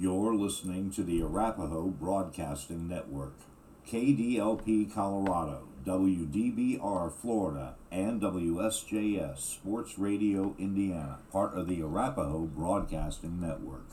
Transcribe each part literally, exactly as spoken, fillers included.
You're listening to the Arapahoe Broadcasting Network, K D L P Colorado, W D B R Florida, and W S J S Sports Radio Indiana, part of the Arapahoe Broadcasting Network.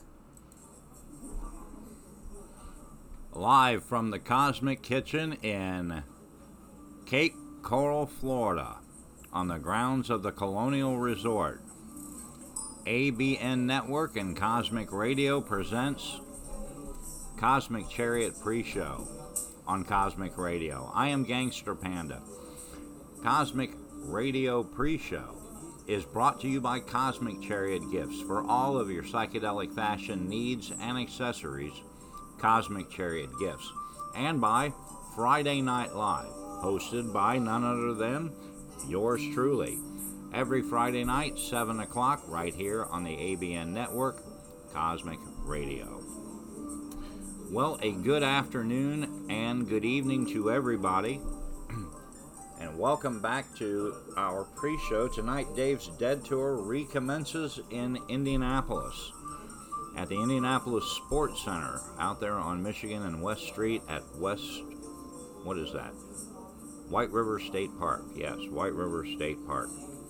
Live from the Cosmic Kitchen in Cape Coral, Florida, on the grounds of the Colonial Resort, A B N Network and Cosmic Radio presents Cosmic Chariot Pre-Show on Cosmic Radio. I am Gangster Panda. Cosmic Radio Pre-Show is brought to you by Cosmic Chariot Gifts for all of your psychedelic fashion needs and accessories. Cosmic Chariot Gifts, and by Friday Night Live, hosted by none other than yours truly. Every Friday night, seven o'clock, right here on the A B N Network, Cosmic Radio. Well, a good afternoon and good evening to everybody, and welcome back to our pre-show. Tonight, Dave's Dead Tour recommences in Indianapolis, at the Indianapolis Sports Center, out there on Michigan and West Street at West, what is that? White River State Park. Yes, White River State Park.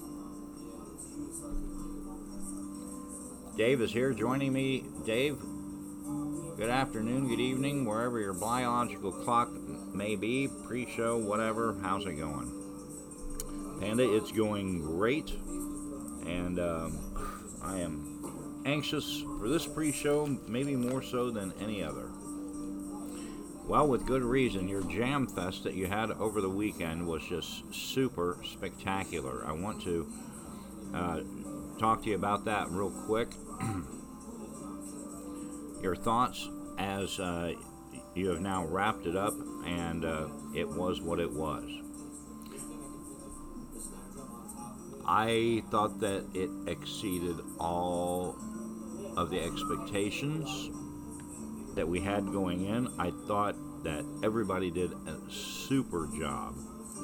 Dave is here joining me. Dave, good afternoon, good evening, wherever your biological clock may be, pre-show, whatever. How's it going? Panda, it's going great, and um, I am anxious for this pre-show, maybe more so than any other. Well, with good reason. Your Jam Fest that you had over the weekend was just super spectacular. I want to uh, talk to you about that real quick. Your thoughts as uh, you have now wrapped it up, and uh, it was what it was. I thought that it exceeded all of the expectations that we had going in. I thought that everybody did a super job.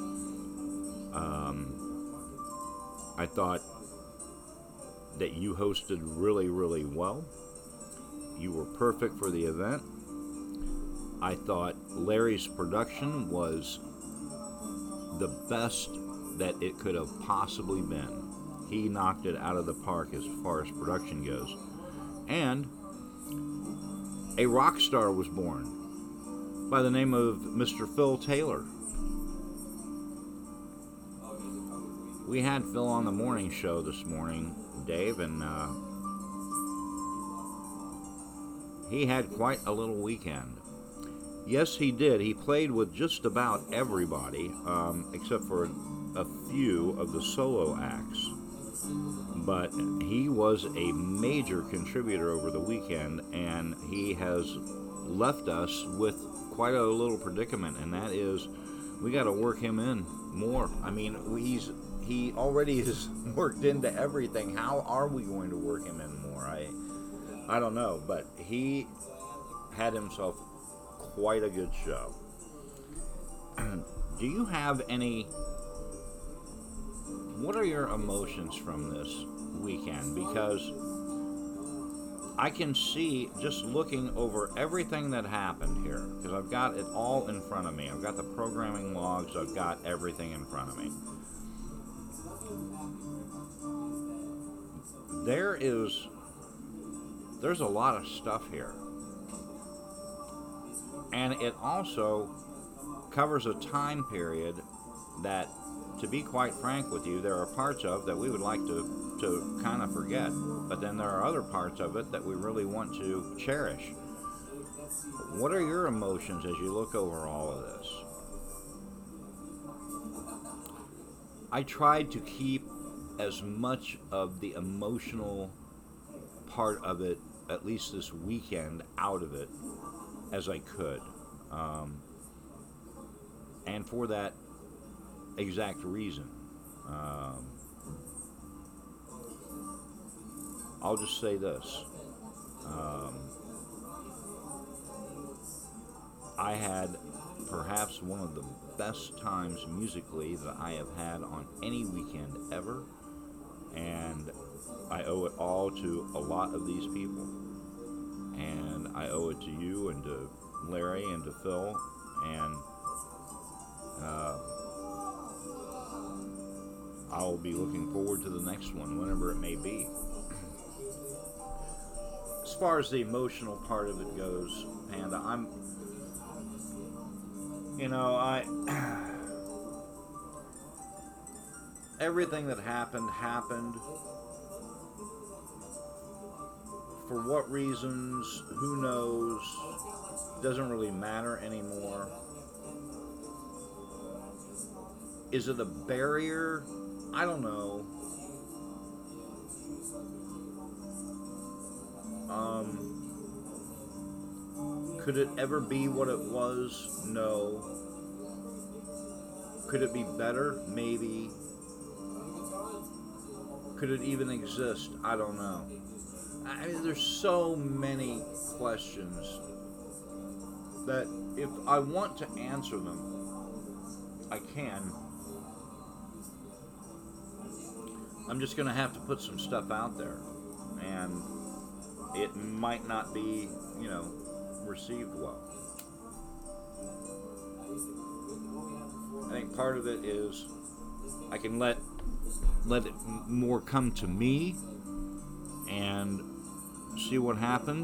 Um, I thought that you hosted really, really well. You were perfect for the event. I thought Larry's production was the best that it could have possibly been. He knocked it out of the park as far as production goes. And a rock star was born by the name of Mister Phil Taylor. We had Phil on the morning show this morning, Dave, and uh, he had quite a little weekend. Yes, he did. He played with just about everybody, um, except for a few of the solo acts. But he was a major contributor over the weekend, and he has left us with quite a little predicament, and that is we got to work him in more. I mean, he's he already is worked into everything. How are we going to work him in more? I I don't know, but he had himself quite a good show. Do you have any... What are your emotions from this weekend? Because I can see, just looking over everything that happened here, because I've got it all in front of me. I've got the programming logs, I've got everything in front of me. There is, there's a lot of stuff here. And it also covers a time period that, to be quite frank with you, there are parts of that we would like to, to kind of forget, but then there are other parts of it that we really want to cherish. What are your emotions as you look over all of this? I tried to keep as much of the emotional part of it, at least this weekend, out of it as I could. Um, and for that exact reason. Um, I'll just say this. Um, I had perhaps one of the best times musically that I have had on any weekend ever, and I owe it all to a lot of these people. and I owe it to you and to Larry and to Phil, and uh, I'll be looking forward to the next one, whenever it may be. As far as the emotional part of it goes, Panda, I'm, you know, I, everything that happened, happened. For what reasons, who knows, doesn't really matter anymore. Is it a barrier? I don't know. Um, could it ever be what it was? No. Could it be better? Maybe. Could it even exist? I don't know. I mean, there's so many questions that if I want to answer them, I can. I'm just going to have to put some stuff out there, and it might not be, you know, received well. I think part of it is I can let let it more come to me and see what happens.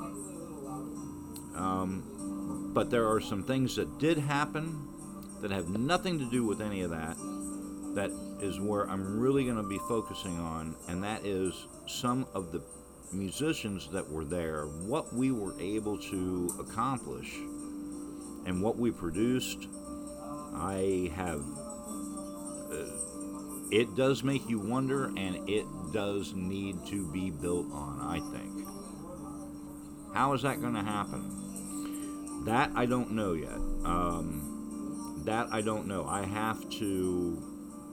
Um, but there are some things that did happen that have nothing to do with any of that. That is where I'm really going to be focusing on, and that is some of the musicians that were there, what we were able to accomplish, and what we produced. I have, uh, it does make you wonder, and it does need to be built on, I think. How is that going to happen? That I don't know yet. Um, that I don't know. I have to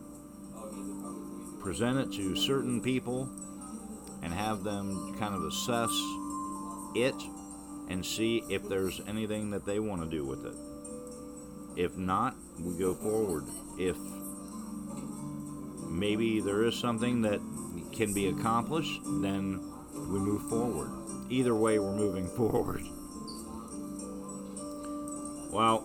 present it to certain people and have them kind of assess it and see if there's anything that they want to do with it. If not, we go forward. If maybe there is something that can be accomplished, then we move forward. Either way, we're moving forward. Well,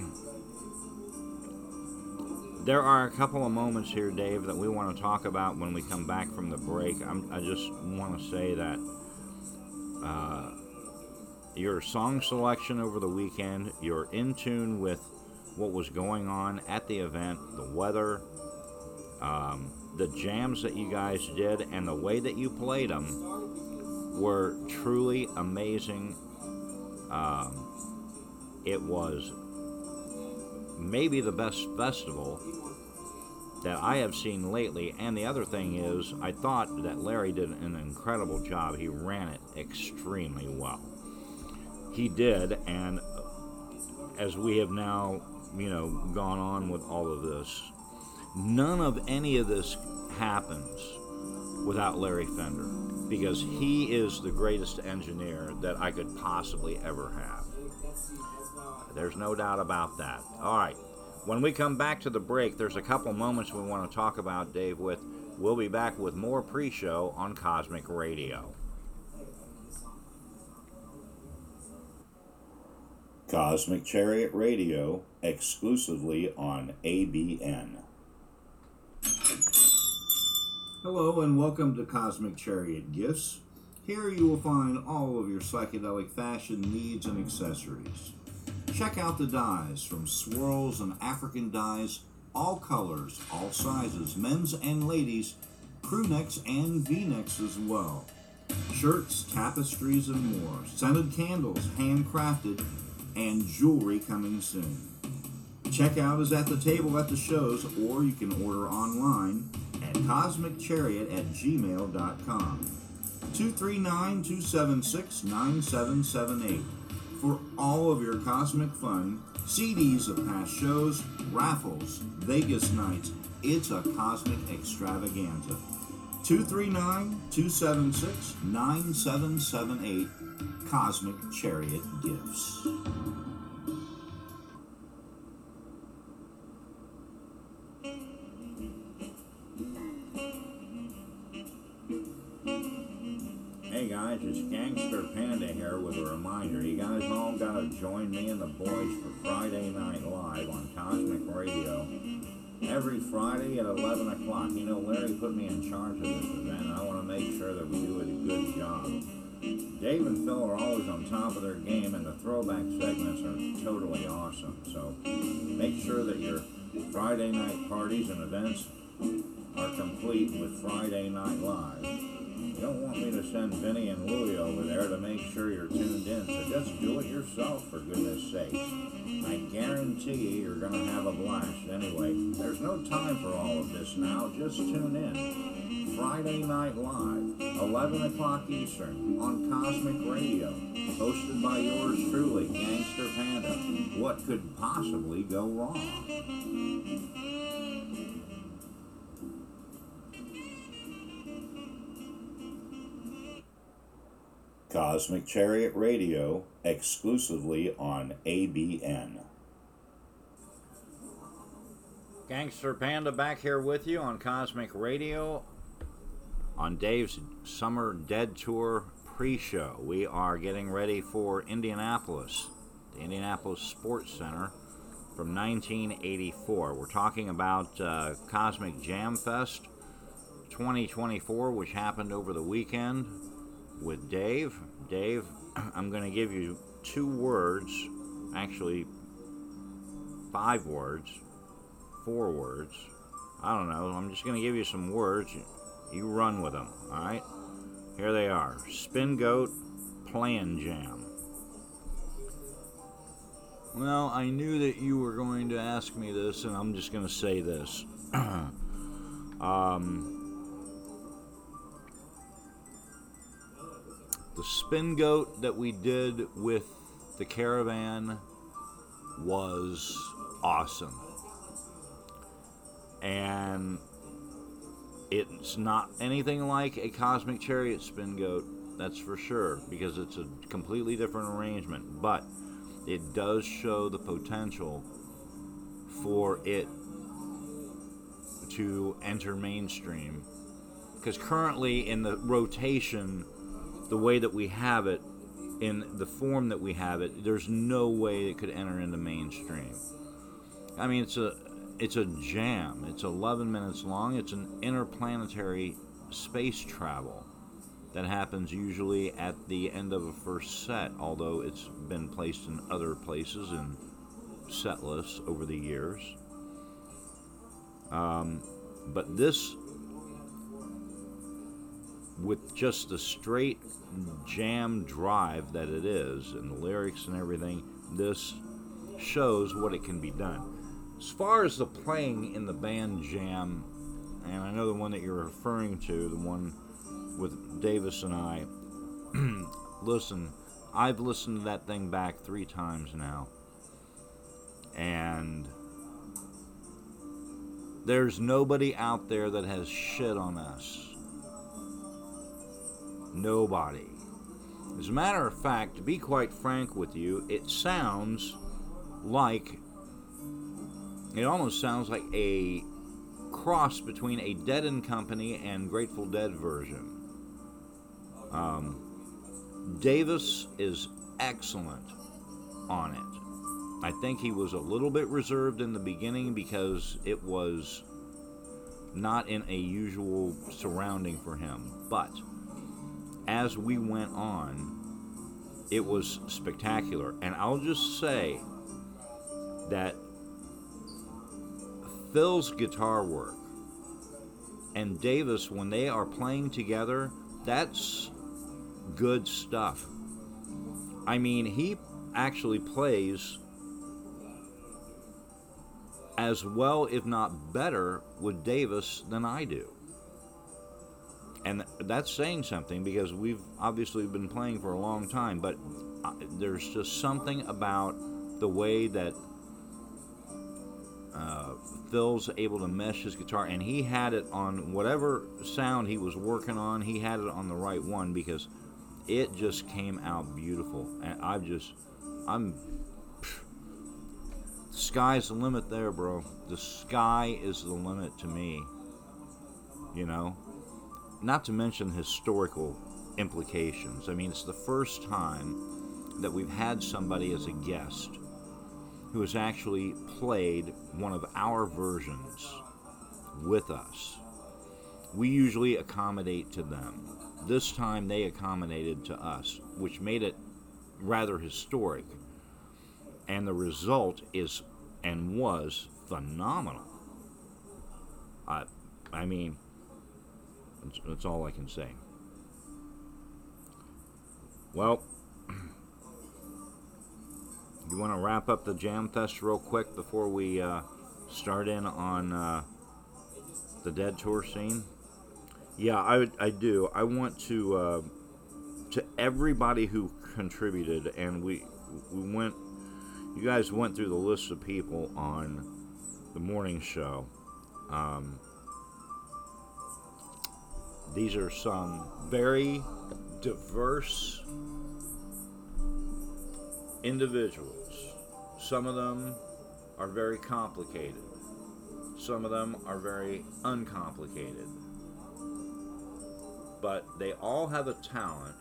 there are a couple of moments here, Dave, that we want to talk about when we come back from the break. I'm, I just want to say that uh, your song selection over the weekend, you're in tune with what was going on at the event, the weather, um, the jams that you guys did, and the way that you played them were truly amazing. Um, it was maybe the best festival that I have seen lately, and the other thing is, I thought that Larry did an incredible job. He ran it extremely well. He did, and as we have now, you know, gone on with all of this, none of any of this happens without Larry Fender, because he is the greatest engineer that I could possibly ever have. There's no doubt about that. All right. When we come back to the break, there's a couple moments we want to talk about, Dave, with. We'll be back with more pre-show on Cosmic Radio. Cosmic Chariot Radio, exclusively on A B N. Hello and welcome to Cosmic Chariot Gifts. Here you will find all of your psychedelic fashion needs and accessories. Check out the dyes, from swirls and African dyes, all colors, all sizes, men's and ladies, crew necks and V-necks as well. Shirts, tapestries, and more. Scented candles, handcrafted, and jewelry coming soon. Checkout is at the table at the shows, or you can order online at cosmic chariot at gmail dot com. two three nine, two seven six, nine seven seven eight. For all of your cosmic fun, C Ds of past shows, raffles, Vegas nights, it's a cosmic extravaganza. two three nine, two seven six, nine seven seven eight. Cosmic Chariot Gifts. Hey guys, it's Gangster Panda here with a reminder. You guys all gotta join me and the boys for Friday Night Live on Cosmic Radio. Every Friday at eleven o'clock. You know, Larry put me in charge of this event, and I want to make sure that we do a good job. Dave and Phil are always on top of their game, and the throwback segments are totally awesome. So make sure that your Friday night parties and events are complete with Friday Night Live. You don't want me to send Vinny and Louie over there to make sure you're tuned in, so just do it yourself, for goodness sakes. I guarantee you you're going to have a blast. Anyway, there's no time for all of this now. Just tune in. Friday Night Live, eleven o'clock Eastern, on Cosmic Radio, hosted by yours truly, Gangster Panda. What could possibly go wrong? Cosmic Chariot Radio, exclusively on A B N. Gangster Panda back here with you on Cosmic Radio on Dave's Summer Dead Tour pre-show. We are getting ready for Indianapolis, the Indianapolis Sports Center from nineteen eighty-four. We're talking about uh, Cosmic Jam Fest twenty twenty-four, which happened over the weekend with Dave. Dave, I'm going to give you two words, actually five words, four words. I don't know. I'm just going to give you some words. You run with them, all right? Here they are. Spin Goat, Plan Jam. Well, I knew that you were going to ask me this, and I'm just going to say this. um... The Spin Goat that we did with the Caravan was awesome. And it's not anything like a Cosmic Chariot Spin Goat, that's for sure, because it's a completely different arrangement. But it does show the potential for it to enter mainstream. Because currently in the rotation, the way that we have it, in the form that we have it, there's no way it could enter into mainstream. I mean, it's a it's a jam. It's eleven minutes long. It's an interplanetary space travel that happens usually at the end of a first set, although it's been placed in other places in set lists over the years. Um, but this, with just the straight jam drive that it is, and the lyrics and everything, this shows what it can be done. As far as the playing in the band jam, and I know the one that you're referring to, the one with Davis and I, listen, I've listened to that thing back three times now, and there's nobody out there that has shit on us. Nobody. As a matter of fact, to be quite frank with you, it sounds like, it almost sounds like a cross between a Dead and Company and Grateful Dead version. Um, Davis is excellent on it. I think he was a little bit reserved in the beginning because it was not in a usual surrounding for him, but as we went on, it was spectacular. And I'll just say that Phil's guitar work and Davis, when they are playing together, that's good stuff. I mean, he actually plays as well, if not better, with Davis than I do. And that's saying something, because we've obviously been playing for a long time, but there's just something about the way that uh, Phil's able to mesh his guitar, and he had it on whatever sound he was working on, he had it on the right one, because it just came out beautiful. And I've just, I'm, pff, the sky's the limit there, bro. The sky is the limit to me, you know? Not to mention historical implications. I mean, it's the first time that we've had somebody as a guest who has actually played one of our versions with us. We usually accommodate to them. This time they accommodated to us, which made it rather historic. And the result is and was phenomenal. I, I mean, that's, that's all I can say. Well, you want to wrap up the Jam Fest real quick before we uh, start in on uh, the Dead Tour scene? Yeah, I would, I do. I want to uh, to everybody who contributed, and we we went. You guys went through the list of people on the morning show. Um, these are some very diverse individuals. Some of them are very complicated. Some of them are very uncomplicated. But they all have a talent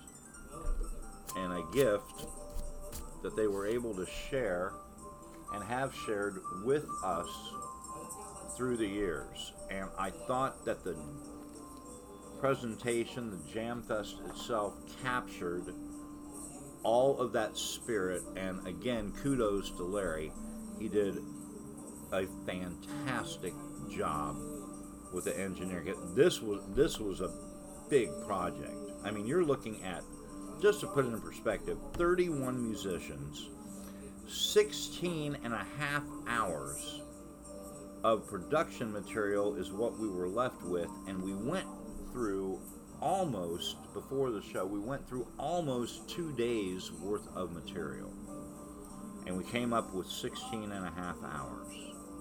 and a gift that they were able to share and have shared with us through the years. And I thought that the presentation, the Jam Fest itself, captured all of that spirit. And again, kudos to Larry. He did a fantastic job with the engineering. This was this was a big project. I mean, you're looking at, just to put it in perspective, thirty-one musicians, sixteen and a half hours of production material is what we were left with, and we went through almost, before the show, we went through almost two days worth of material, and we came up with sixteen and a half hours.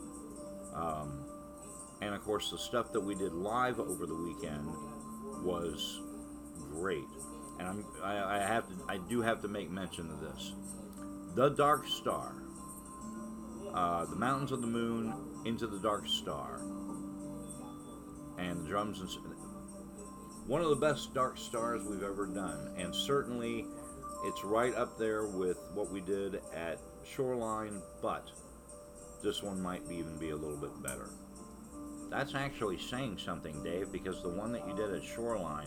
Um, and of course, the stuff that we did live over the weekend was great. And I'm, I, I have to, I do have to make mention of this. The Dark Star, uh, the Mountains of the Moon, Into the Dark Star, and the drums and one of the best Dark Stars we've ever done, and certainly it's right up there with what we did at Shoreline, but this one might be even be a little bit better. That's actually saying something, Dave, because the one that you did at Shoreline,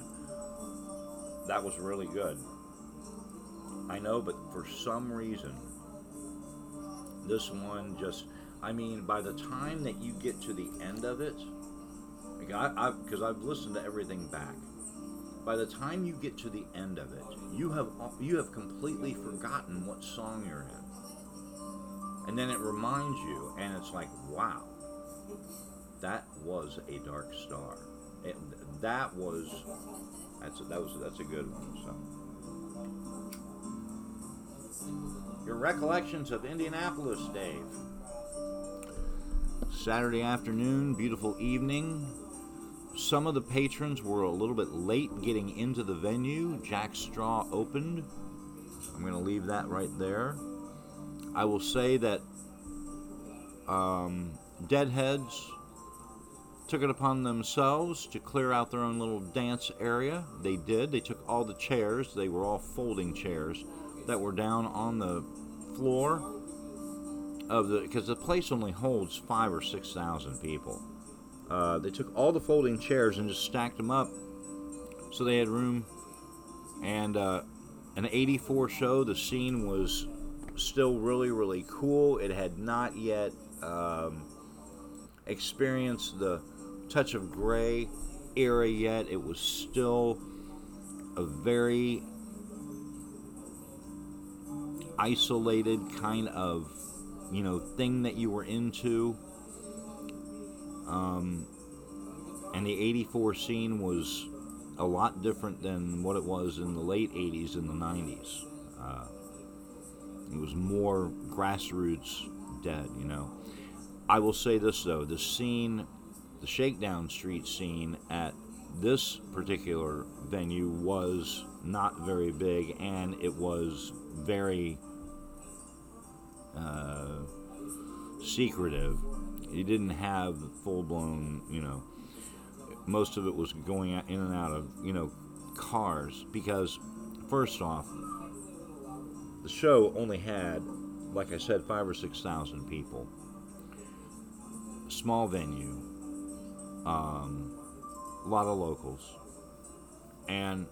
that was really good. I know, but for some reason, this one just, I mean, by the time that you get to the end of it, because I've listened to everything back, by the time you get to the end of it, you have you have completely forgotten what song you're in. And then it reminds you, and it's like, wow, that was a Dark Star. It, that was, that's a, that was that's a good one. So, your recollections of Indianapolis, Dave. Saturday afternoon, beautiful evening. Some of the patrons were a little bit late getting into the venue. Jack Straw opened. I'm going to leave that right there. I will say that um, Deadheads took it upon themselves to clear out their own little dance area. They did. They took all the chairs. They were all folding chairs that were down on the floor of the, because the place only holds five or six thousand people. Uh, they took all the folding chairs and just stacked them up so they had room. And uh, an eighty-four show, the scene was still really, really cool. It had not yet um, experienced the Touch of Grey era yet. It was still a very isolated kind of, you know, thing that you were into. Um, and the eighty-four scene was a lot different than what it was in the late eighties and the nineties. Uh, it was more grassroots Dead, you know. I will say this, though. The scene, the Shakedown Street scene at this particular venue was not very big, and it was very uh, secretive. You didn't have full-blown, you know, most of it was going in and out of, you know, cars, because first off, the show only had, like I said, five or six thousand people. Small venue, um, a lot of locals, and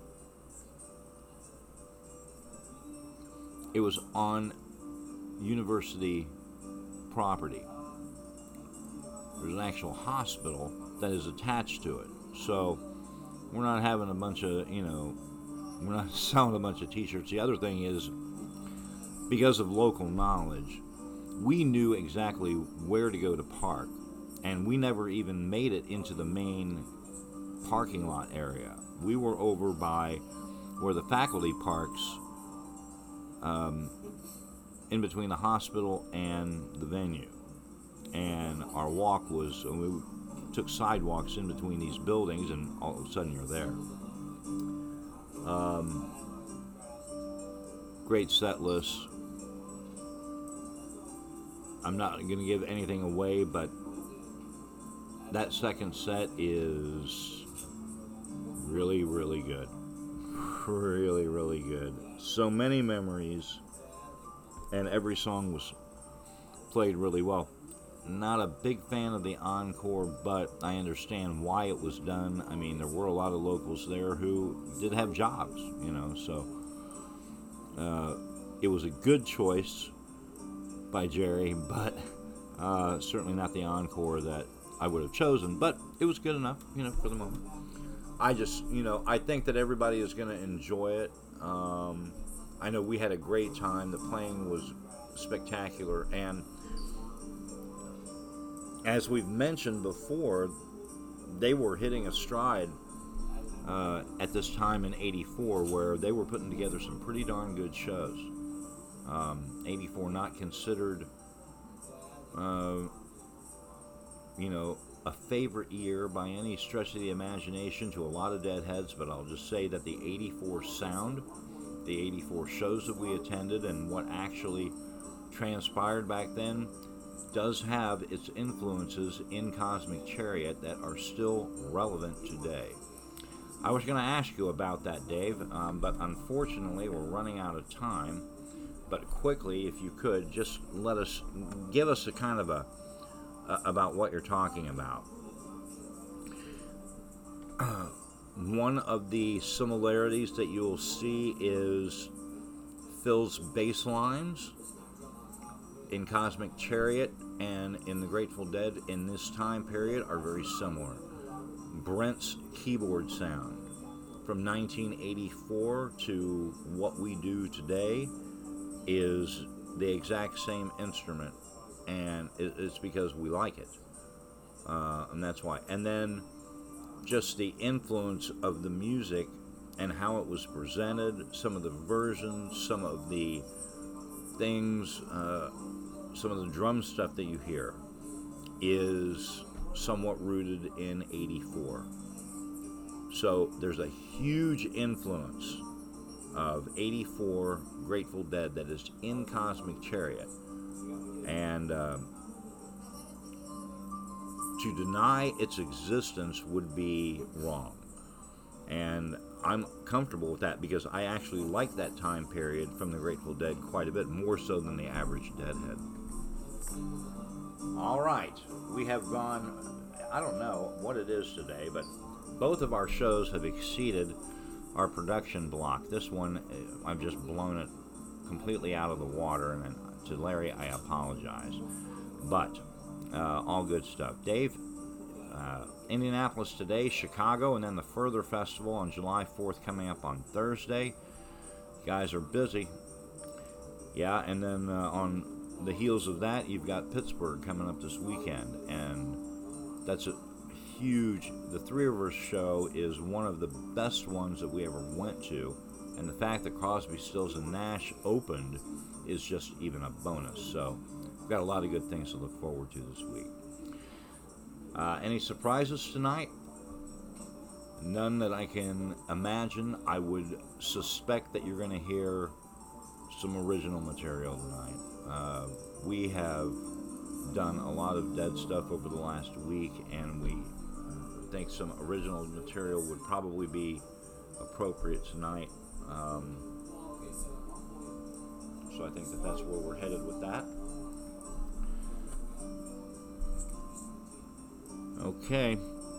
it was on university property. There's an actual hospital that is attached to it, so we're not having a bunch of, you know, we're not selling a bunch of t-shirts. The other thing is, because of local knowledge, we knew exactly where to go to park, and we never even made it into the main parking lot area. We were over by where the faculty parks, um, in between the hospital and the venue. And our walk was, we took sidewalks in between these buildings, and all of a sudden you're there. Um, great set list. I'm not going to give anything away, but that second set is really, really good. Really, really good. So many memories, and every song was played really well. Not a big fan of the encore, but I understand why it was done. I mean, there were a lot of locals there who did have jobs, you know, so uh, it was a good choice by Jerry, but uh, certainly not the encore that I would have chosen, but it was good enough, you know, for the moment. I just, you know, I think that everybody is going to enjoy it. Um, I know we had a great time. The playing was spectacular, and as we've mentioned before, they were hitting a stride uh, at this time in eighty-four, where they were putting together some pretty darn good shows. Um, eighty-four not considered, uh, you know, a favorite year by any stretch of the imagination to a lot of Deadheads, but I'll just say that the eighty-four sound, the eighty-four shows that we attended, and what actually transpired back then does have its influences in Cosmic Chariot that are still relevant today. I was going to ask you about that, Dave, um, but unfortunately we're running out of time. But quickly, if you could, just let us, give us a kind of a, uh, about what you're talking about. Uh, one of the similarities that you'll see is Phil's bass lines in Cosmic Chariot and in the Grateful Dead in this time period are very similar. Brent's keyboard sound from nineteen eighty-four to what we do today is the exact same instrument, and it's because we like it, uh, and that's why. And then just the influence of the music and how it was presented, some of the versions, some of the things, uh, some of the drum stuff that you hear is somewhat rooted in eighty-four. So there's a huge influence of eighty-four Grateful Dead that is in Cosmic Chariot. And uh, to deny its existence would be wrong. And I'm comfortable with that because I actually like that time period from the Grateful Dead quite a bit, more so than the average Deadhead. All right, we have gone, I don't know what it is today, but both of our shows have exceeded our production block. This one, I've just blown it completely out of the water, and to Larry, I apologize. But uh, all good stuff. Dave, uh, Indianapolis today, Chicago, and then the Further Festival on July fourth coming up on Thursday. You guys are busy. Yeah, and then uh, on the heels of that, you've got Pittsburgh coming up this weekend, and that's a huge, the Three Rivers show is one of the best ones that we ever went to, and the fact that Crosby, Stills and Nash opened is just even a bonus. So we've got a lot of good things to look forward to this week. Uh, any surprises tonight? None that I can imagine. I would suspect that you're going to hear some original material tonight. Uh, we have done a lot of Dead stuff over the last week, and we think some original material would probably be appropriate tonight. Um, so I think that that's where we're headed with that. Okay.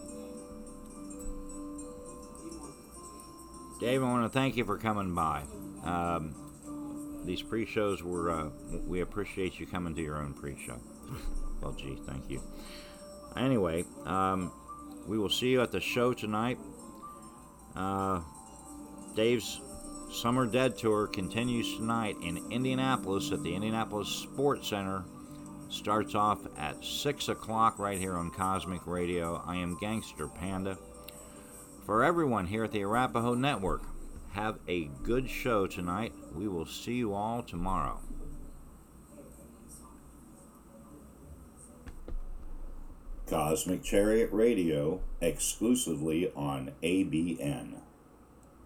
Dave, I want to thank you for coming by. Um, these pre-shows were, uh, we appreciate you coming to your own pre-show. Well, gee, thank you. Anyway, um, we will see you at the show tonight. Uh, Dave's Summer Dead Tour continues tonight in Indianapolis at the Indianapolis Sports Center. Starts off at six o'clock right here on Cosmic Radio. I am Gangster Panda. For everyone here at the Arapaho Network, have a good show tonight. We will see you all tomorrow. Cosmic Chariot Radio, exclusively on A B N.